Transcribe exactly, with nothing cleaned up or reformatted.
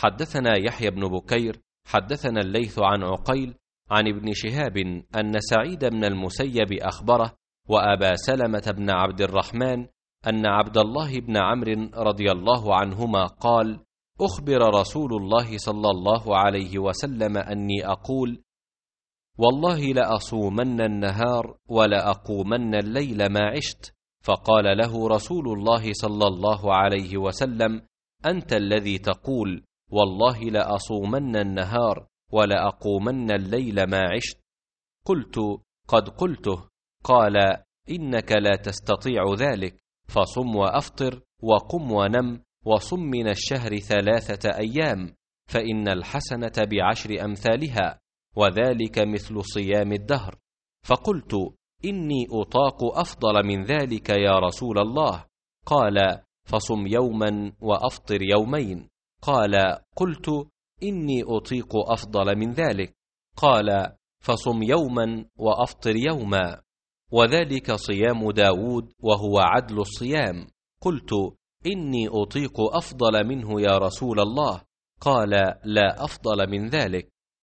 حدثنا يحيى بن بكير حدثنا الليث عن عقيل عن ابن شهاب أن سعيد بن المسيب أخبره وأبا سلمة بن عبد الرحمن أن عبد الله بن عمرو رضي الله عنهما قال: أخبر رسول الله صلى الله عليه وسلم أني أقول: والله لأصومن النهار ولأقومن الليل ما عشت. فقال له رسول الله صلى الله عليه وسلم: أنت الذي تقول والله لأصومن النهار ولأقومن الليل ما عشت. قلت: قد قلته. قال: إنك لا تستطيع ذلك، فصم وأفطر وقم ونم وصم من الشهر ثلاثة أيام، فإن الحسنة بعشر أمثالها، وذلك مثل صيام الدهر. فقلت: إني أطاق أفضل من ذلك يا رسول الله. قال: فصم يوما وأفطر يومين. قال: قلت: إني أطيق أفضل من ذلك. قال: فصم يوما وأفطر يوما، وذلك صيام داود وهو عدل الصيام. قلت: إني أطيق أفضل منه يا رسول الله. قال: لا أفضل من ذلك.